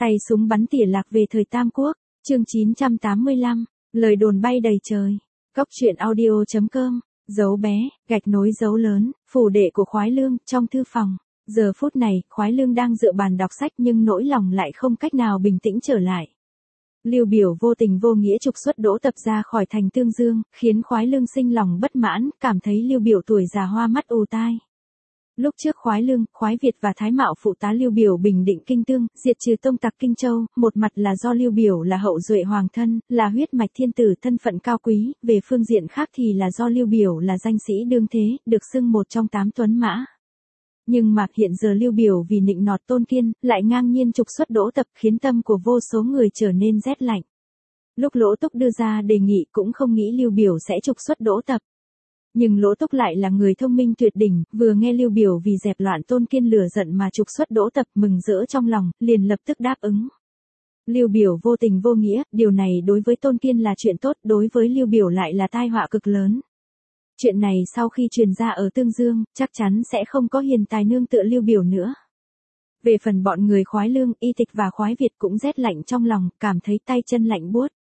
Tay súng bắn tỉa lạc về thời Tam Quốc, chương 985, lời đồn bay đầy trời. Góc truyện audio.com, dấu bé, gạch nối dấu lớn, phủ đệ của Khoái Lương, trong thư phòng. Giờ phút này, Khoái Lương đang dựa bàn đọc sách nhưng nỗi lòng lại không cách nào bình tĩnh trở lại. Lưu Biểu vô tình vô nghĩa trục xuất Đỗ Tập ra khỏi thành Tương Dương, khiến Khoái Lương sinh lòng bất mãn, cảm thấy Lưu Biểu tuổi già hoa mắt ù tai. Lúc trước Khoái Lương, Khoái Việt và Thái Mạo phụ tá Lưu Biểu bình định Kinh Tương, diệt trừ tông tặc Kinh Châu, một mặt là do Lưu Biểu là hậu duệ hoàng thân, là huyết mạch thiên tử thân phận cao quý, về phương diện khác thì là do Lưu Biểu là danh sĩ đương thế, được xưng một trong 8 tuấn mã. Nhưng mà hiện giờ Lưu Biểu vì nịnh nọt Tôn Kiên, lại ngang nhiên trục xuất Đỗ Tập, khiến tâm của vô số người trở nên rét lạnh. Lúc Lỗ Túc đưa ra đề nghị cũng không nghĩ Lưu Biểu sẽ trục xuất Đỗ Tập. Nhưng Lỗ Túc lại là người thông minh tuyệt đỉnh, vừa nghe Lưu Biểu vì dẹp loạn Tôn Kiên lửa giận mà trục xuất Đỗ Tập, mừng rỡ trong lòng, liền lập tức đáp ứng. Lưu Biểu vô tình vô nghĩa, điều này đối với Tôn Kiên là chuyện tốt, đối với Lưu Biểu lại là tai họa cực lớn. Chuyện này sau khi truyền ra ở Tương Dương, chắc chắn sẽ không có hiền tài nương tựa Lưu Biểu nữa. Về phần bọn người Khoái Lương, Y Tịch và Khoái Việt cũng rét lạnh trong lòng, cảm thấy tay chân lạnh buốt.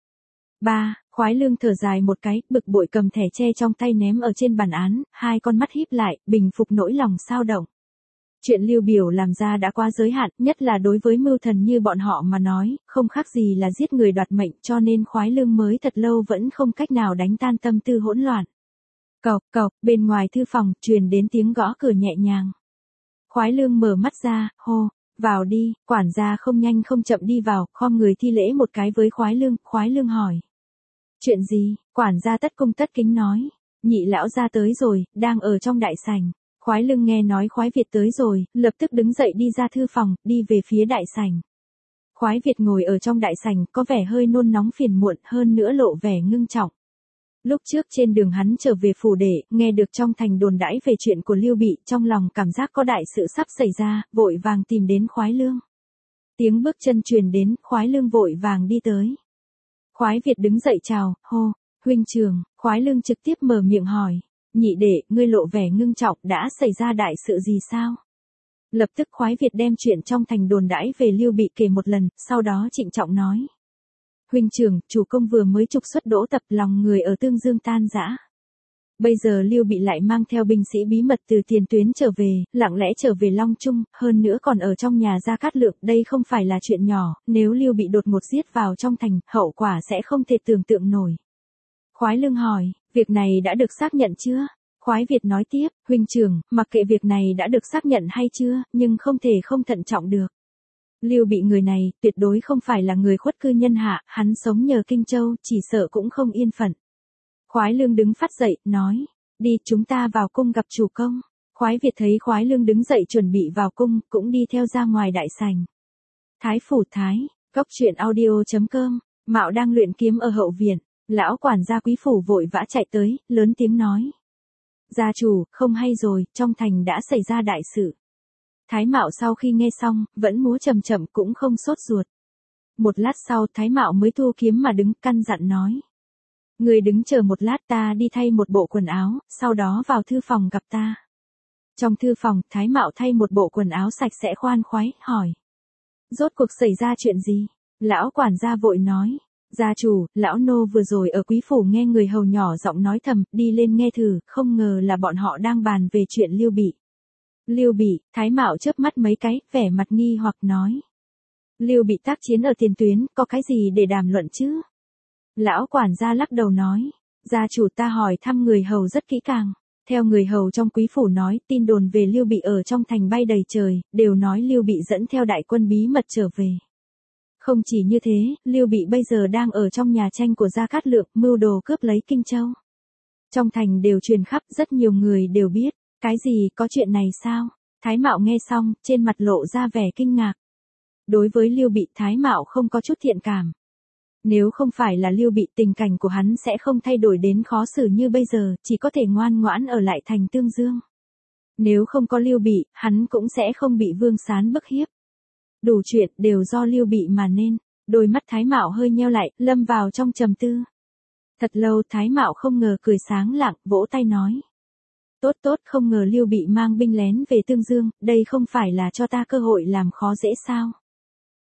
Khoái Lương thở dài một cái, bực bội cầm thẻ tre trong tay ném ở trên bàn án, hai con mắt híp lại, bình phục nỗi lòng xao động. Chuyện Lưu Biểu làm ra đã quá giới hạn, nhất là đối với mưu thần như bọn họ mà nói, không khác gì là giết người đoạt mệnh, cho nên Khoái Lương mới thật lâu vẫn không cách nào đánh tan tâm tư hỗn loạn. Cộc cộc, bên ngoài thư phòng, truyền đến tiếng gõ cửa nhẹ nhàng. Khoái Lương mở mắt ra, hô, vào đi, quản gia không nhanh không chậm đi vào, khom người thi lễ một cái với Khoái Lương hỏi. Chuyện gì? Quản gia tất cung tất kính nói. Nhị lão gia tới rồi, đang ở trong đại sảnh. Khoái Lương nghe nói Khoái Việt tới rồi, lập tức đứng dậy đi ra thư phòng, đi về phía đại sảnh. Khoái Việt ngồi ở trong đại sảnh, có vẻ hơi nôn nóng phiền muộn, hơn nữa lộ vẻ ngưng trọng. Lúc trước trên đường hắn trở về phủ đệ, nghe được trong thành đồn đãi về chuyện của Lưu Bị, trong lòng cảm giác có đại sự sắp xảy ra, vội vàng tìm đến Khoái Lương. Tiếng bước chân truyền đến, Khoái Lương vội vàng đi tới. Khoái Việt đứng dậy chào, hô, huynh trưởng. Khoái Lương trực tiếp mở miệng hỏi, nhị đệ, ngươi lộ vẻ ngưng trọng, đã xảy ra đại sự gì sao? Lập tức Khoái Việt đem chuyện trong thành đồn đãi về Lưu Bị kể một lần, sau đó trịnh trọng nói. Huynh trưởng, chủ công vừa mới trục xuất Đỗ Tập, lòng người ở Tương Dương tan rã. Bây giờ Lưu Bị lại mang theo binh sĩ bí mật từ tiền tuyến trở về, lặng lẽ trở về Long Trung, hơn nữa còn ở trong nhà Gia Cát Lượng, đây không phải là chuyện nhỏ, nếu Lưu Bị đột ngột giết vào trong thành, hậu quả sẽ không thể tưởng tượng nổi. Khoái Lương hỏi, việc này đã được xác nhận chưa? Khoái Việt nói tiếp, huynh trưởng, mặc kệ việc này đã được xác nhận hay chưa, nhưng không thể không thận trọng được. Lưu Bị người này, tuyệt đối không phải là người khuất cư nhân hạ, hắn sống nhờ Kinh Châu, chỉ sợ cũng không yên phận. Khoái Lương đứng phát dậy, nói, đi chúng ta vào cung gặp chủ công. Khoái Việt thấy Khoái Lương đứng dậy chuẩn bị vào cung, cũng đi theo ra ngoài đại sảnh. Thái phủ Thái, góc truyện audio.com, Mạo đang luyện kiếm ở hậu viện, lão quản gia quý phủ vội vã chạy tới, lớn tiếng nói. Gia chủ, không hay rồi, trong thành đã xảy ra đại sự. Thái Mạo sau khi nghe xong, vẫn múa chậm chậm cũng không sốt ruột. Một lát sau Thái Mạo mới thu kiếm mà đứng căn dặn nói. Người đứng chờ một lát, ta đi thay một bộ quần áo, sau đó vào thư phòng gặp ta. Trong thư phòng, Thái Mạo thay một bộ quần áo sạch sẽ khoan khoái, hỏi. Rốt cuộc xảy ra chuyện gì? Lão quản gia vội nói. Gia chủ, lão nô vừa rồi ở quý phủ nghe người hầu nhỏ giọng nói thầm, đi lên nghe thử, không ngờ là bọn họ đang bàn về chuyện Lưu Bị. Lưu Bị, Thái Mạo chớp mắt mấy cái, vẻ mặt nghi hoặc nói. Lưu Bị tác chiến ở tiền tuyến, có cái gì để đàm luận chứ? Lão quản gia lắc đầu nói, gia chủ ta hỏi thăm người hầu rất kỹ càng. Theo người hầu trong quý phủ nói, tin đồn về Lưu Bị ở trong thành bay đầy trời, đều nói Lưu Bị dẫn theo đại quân bí mật trở về. Không chỉ như thế, Lưu Bị bây giờ đang ở trong nhà tranh của Gia Cát Lượng, mưu đồ cướp lấy Kinh Châu. Trong thành đều truyền khắp, rất nhiều người đều biết. Cái gì, có chuyện này sao? Thái Mạo nghe xong, trên mặt lộ ra vẻ kinh ngạc. Đối với Lưu Bị, Thái Mạo không có chút thiện cảm. Nếu không phải là Lưu Bị, tình cảnh của hắn sẽ không thay đổi đến khó xử như bây giờ, chỉ có thể ngoan ngoãn ở lại thành Tương Dương. Nếu không có Lưu Bị, hắn cũng sẽ không bị Vương Sán bức hiếp. Đủ chuyện đều do Lưu Bị mà nên. Đôi mắt Thái Mạo hơi nheo lại, lâm vào trong trầm tư. Thật lâu Thái Mạo không ngờ cười sáng lạng, vỗ tay nói. Tốt tốt, không ngờ Lưu Bị mang binh lén về Tương Dương, đây không phải là cho ta cơ hội làm khó dễ sao?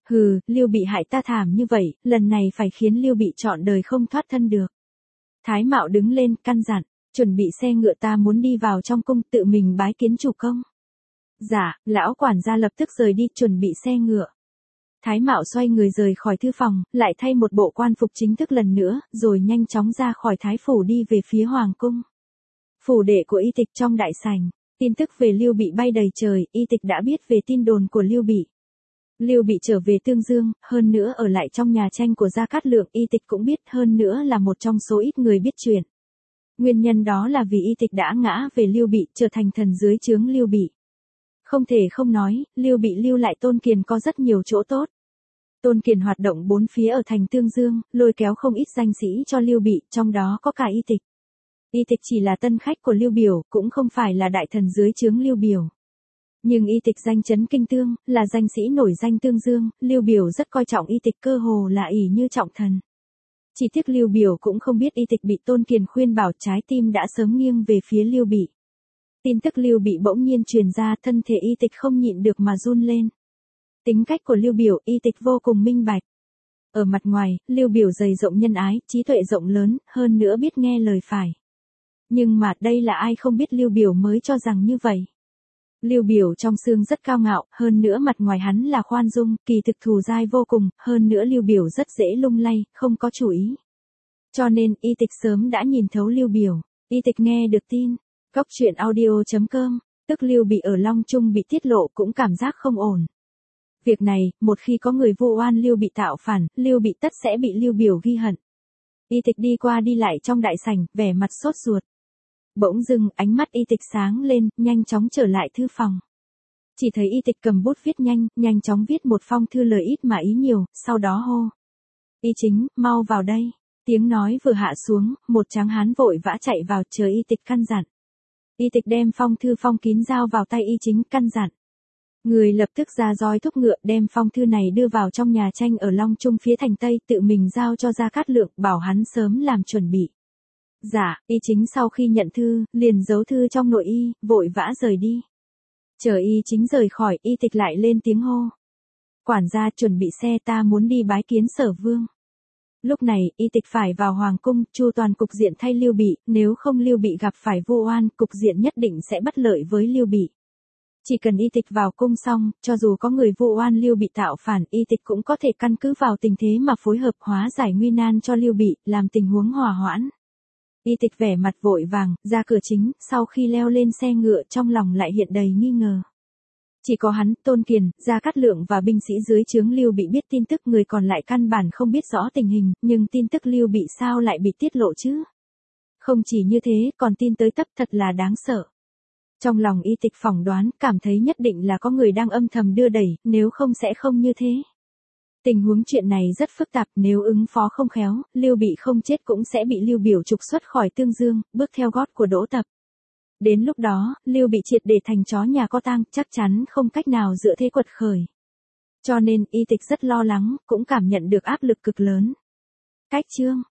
Hừ, Lưu Bị hại ta thảm như vậy, lần này phải khiến Lưu Bị trọn đời không thoát thân được. Thái Mạo đứng lên, căn dặn, chuẩn bị xe ngựa, ta muốn đi vào trong cung tự mình bái kiến chủ công. Dạ, lão quản gia lập tức rời đi, chuẩn bị xe ngựa. Thái Mạo xoay người rời khỏi thư phòng, lại thay một bộ quan phục chính thức lần nữa, rồi nhanh chóng ra khỏi Thái phủ đi về phía Hoàng cung. Phủ đệ của Y Tịch trong đại sảnh, tin tức về Lưu Bị bay đầy trời, Y Tịch đã biết về tin đồn của Lưu Bị. Lưu Bị trở về Tương Dương, hơn nữa ở lại trong nhà tranh của Gia Cát Lượng, Y Tịch cũng biết, hơn nữa là một trong số ít người biết chuyện. Nguyên nhân đó là vì Y Tịch đã ngã về Lưu Bị, trở thành thần dưới trướng Lưu Bị. Không thể không nói, Lưu Bị lưu lại Tôn Kiền có rất nhiều chỗ tốt. Tôn Kiền hoạt động bốn phía ở thành Tương Dương, lôi kéo không ít danh sĩ cho Lưu Bị, trong đó có cả Y Tịch. Y Tịch chỉ là tân khách của Lưu Biểu, cũng không phải là đại thần dưới trướng Lưu Biểu. Nhưng Y Tịch danh chấn kinh tương, là danh sĩ nổi danh Tương Dương, Lưu Biểu rất coi trọng Y Tịch, cơ hồ là ỷ như trọng thần. Chỉ tiếc Lưu Biểu cũng không biết Y Tịch bị Tôn Kiền khuyên bảo, trái tim đã sớm nghiêng về phía Lưu Bị. Tin tức Lưu Bị bỗng nhiên truyền ra, thân thể Y Tịch không nhịn được mà run lên. Tính cách của Lưu Biểu, Y Tịch vô cùng minh bạch. Ở mặt ngoài, Lưu Biểu dày rộng nhân ái, trí tuệ rộng lớn, hơn nữa biết nghe lời phải. Nhưng mà đây là ai không biết Lưu Biểu mới cho rằng như vậy. Lưu Biểu trong xương rất cao ngạo, hơn nữa mặt ngoài hắn là khoan dung, kỳ thực thù dai vô cùng, hơn nữa Lưu Biểu rất dễ lung lay, không có chủ ý. Cho nên, Y Tịch sớm đã nhìn thấu Lưu Biểu. Y Tịch nghe được tin, coctruyện.audio.com, tức Lưu Bị ở Long Trung bị tiết lộ cũng cảm giác không ổn. Việc này, một khi có người vu oan Lưu Bị tạo phản, Lưu Bị tất sẽ bị Lưu Biểu ghi hận. Y Tịch đi qua đi lại trong đại sảnh, vẻ mặt sốt ruột. Bỗng dưng, ánh mắt Y Tịch sáng lên, nhanh chóng trở lại thư phòng. Chỉ thấy Y Tịch cầm bút viết nhanh chóng viết một phong thư lời ít mà ý nhiều, sau đó hô. Y Chính, mau vào đây. Tiếng nói vừa hạ xuống, một tráng hán vội vã chạy vào, chờ Y Tịch căn dặn. Y Tịch đem phong thư phong kín giao vào tay Y Chính, căn dặn. Người lập tức ra roi thúc ngựa, đem phong thư này đưa vào trong nhà tranh ở Long Trung phía thành Tây, tự mình giao cho Gia Cát Lượng, bảo hắn sớm làm chuẩn bị. Dạ, Y Chính sau khi nhận thư, liền giấu thư trong nội y, vội vã rời đi. Chờ Y Chính rời khỏi, Y Tịch lại lên tiếng hô. Quản gia, chuẩn bị xe, ta muốn đi bái kiến Sở Vương. Lúc này, Y Tịch phải vào hoàng cung, chu toàn cục diện thay Lưu Bị, nếu không Lưu Bị gặp phải vu oan, cục diện nhất định sẽ bất lợi với Lưu Bị. Chỉ cần Y Tịch vào cung xong, cho dù có người vu oan Lưu Bị tạo phản, Y Tịch cũng có thể căn cứ vào tình thế mà phối hợp hóa giải nguy nan cho Lưu Bị, làm tình huống hòa hoãn. Y Tịch vẻ mặt vội vàng, ra cửa chính, sau khi leo lên xe ngựa trong lòng lại hiện đầy nghi ngờ. Chỉ có hắn, Tôn Kiền, Gia Cát Lượng và binh sĩ dưới trướng Lưu Bị biết tin tức, người còn lại căn bản không biết rõ tình hình, nhưng tin tức Lưu Bị sao lại bị tiết lộ chứ? Không chỉ như thế, còn tin tới tấp, thật là đáng sợ. Trong lòng Y Tịch phỏng đoán, cảm thấy nhất định là có người đang âm thầm đưa đẩy, nếu không sẽ không như thế. Tình huống chuyện này rất phức tạp, nếu ứng phó không khéo, Lưu Bị không chết cũng sẽ bị Lưu Biểu trục xuất khỏi Tương Dương, bước theo gót của Đỗ Tập. Đến lúc đó, Lưu Bị triệt để thành chó nhà có tang, chắc chắn không cách nào dựa thế quật khởi. Cho nên, Y Tịch rất lo lắng, cũng cảm nhận được áp lực cực lớn. Cách chương